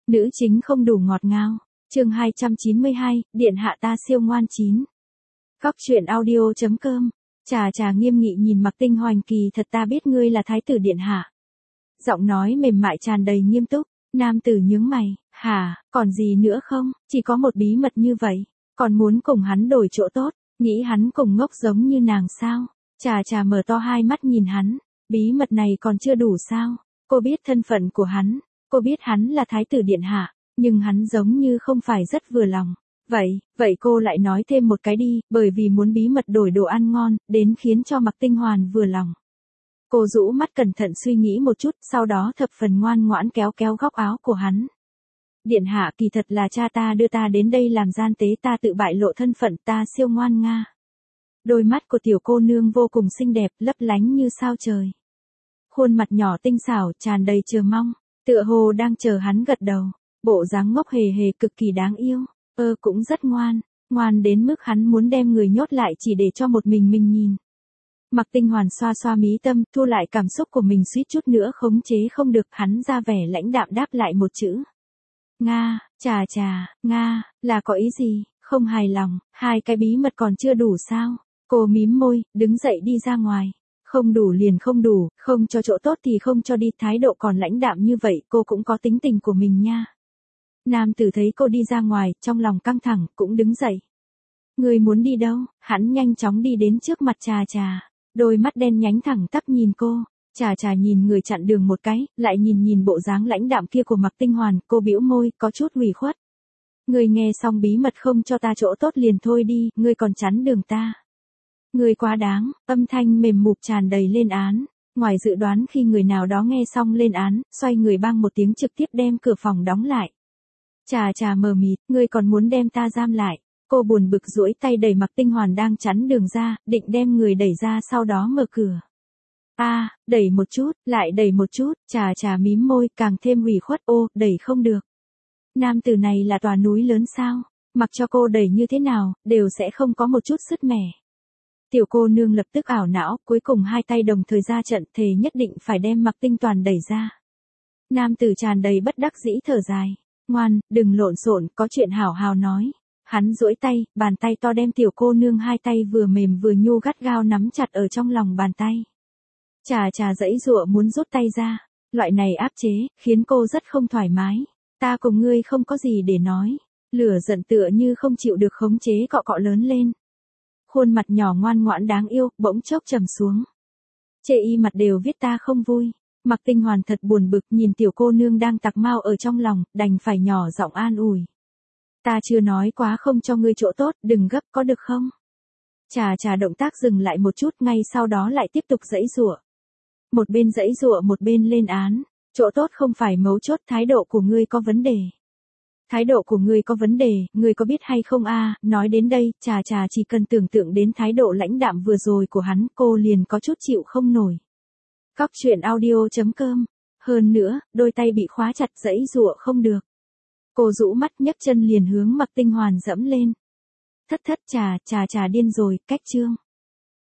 Nữ chính không đủ ngọt ngào. Chương 292, điện hạ ta siêu ngoan 9. Góc truyện audio.com. Trà nghiêm nghị nhìn Mạc Tinh Hoành, kỳ thật ta biết ngươi là thái tử điện hạ. Giọng nói mềm mại tràn đầy nghiêm túc. Nam tử nhướng mày, hả, còn gì nữa không, chỉ có một bí mật như vậy, còn muốn cùng hắn đổi chỗ tốt, nghĩ hắn cùng ngốc giống như nàng sao? Trà mở to hai mắt nhìn hắn, bí mật này còn chưa đủ sao? Cô biết thân phận của hắn, cô biết hắn là thái tử điện hạ, nhưng hắn giống như không phải rất vừa lòng. Vậy cô lại nói thêm một cái đi, bởi vì muốn bí mật đổi đồ ăn ngon, đến khiến cho Mạc Tinh Hoàn vừa lòng. Cô rũ mắt cẩn thận suy nghĩ một chút, sau đó thập phần ngoan ngoãn kéo góc áo của hắn. Điện hạ, kỳ thật là cha ta đưa ta đến đây làm gian tế, ta tự bại lộ thân phận, ta siêu ngoan nga. Đôi mắt của tiểu cô nương vô cùng xinh đẹp, lấp lánh như sao trời. Khuôn mặt nhỏ tinh xảo, tràn đầy chờ mong, tựa hồ đang chờ hắn gật đầu. Bộ dáng ngốc hề hề cực kỳ đáng yêu, cũng rất ngoan đến mức hắn muốn đem người nhốt lại chỉ để cho một mình nhìn. Mạc Tinh Hoàn xoa mí tâm, thu lại cảm xúc của mình suýt chút nữa khống chế không được, hắn ra vẻ lãnh đạm đáp lại một chữ. Nga, Nga, là có ý gì, không hài lòng, hai cái bí mật còn chưa đủ sao? Cô mím môi, đứng dậy đi ra ngoài. Không đủ liền không đủ, không cho chỗ tốt thì không cho đi, thái độ còn lãnh đạm như vậy, cô cũng có tính tình của mình nha. Nam tử thấy cô đi ra ngoài, trong lòng căng thẳng, cũng đứng dậy. Người muốn đi đâu? Hắn nhanh chóng đi đến trước mặt Trà. Đôi mắt đen nhánh thẳng tắp nhìn cô. Trà nhìn người chặn đường một cái, lại nhìn bộ dáng lãnh đạm kia của Mạc Tinh Hoàn, cô bĩu môi, có chút ủy khuất. Người nghe xong bí mật không cho ta chỗ tốt liền thôi đi, ngươi còn chắn đường ta. Người quá đáng, âm thanh mềm mục tràn đầy lên án. Ngoài dự đoán khi người nào đó nghe xong lên án, xoay người bang một tiếng trực tiếp đem cửa phòng đóng lại. Trà mờ mịt, ngươi còn muốn đem ta giam lại. Cô buồn bực duỗi tay đẩy Mạc Tinh Hoàn đang chắn đường ra, định đem người đẩy ra sau đó mở cửa. Đẩy một chút, lại đẩy một chút, Trà mím môi, càng thêm ủy khuất, đẩy không được. Nam tử này là tòa núi lớn sao, mặc cho cô đẩy như thế nào, đều sẽ không có một chút sứt mẻ. Tiểu cô nương lập tức ảo não, cuối cùng hai tay đồng thời ra trận, thề nhất định phải đem Mạc Tinh Toàn đẩy ra. Nam tử tràn đầy bất đắc dĩ thở dài. Ngoan, đừng lộn xộn, có chuyện hảo hảo nói. Hắn duỗi tay, bàn tay to đem tiểu cô nương hai tay vừa mềm vừa nhu gắt gao nắm chặt ở trong lòng bàn tay. Trà giãy giụa muốn rút tay ra. Loại này áp chế, khiến cô rất không thoải mái. Ta cùng ngươi không có gì để nói. Lửa giận tựa như không chịu được khống chế cọ lớn lên. Khuôn mặt nhỏ ngoan ngoãn đáng yêu, bỗng chốc trầm xuống. Chê y mặt đều viết ta không vui. Mạc Tinh Hoàn thật buồn bực nhìn tiểu cô nương đang tạc mau ở trong lòng, đành phải nhỏ giọng an ủi. Ta chưa nói quá không cho ngươi chỗ tốt, đừng gấp có được không? Trà động tác dừng lại một chút, ngay sau đó lại tiếp tục giãy giụa. Một bên giãy giụa một bên lên án, chỗ tốt không phải mấu chốt, thái độ của ngươi có vấn đề. Thái độ của ngươi có vấn đề, ngươi có biết hay không a? Nói đến đây, Trà chỉ cần tưởng tượng đến thái độ lãnh đạm vừa rồi của hắn, cô liền có chút chịu không nổi. Góc truyện audio.com. Hơn nữa, đôi tay bị khóa chặt giãy giụa không được. Cô rũ mắt nhấc chân liền hướng Mạc Tinh Hoàn dẫm lên. Thất Trà điên rồi, cách chương.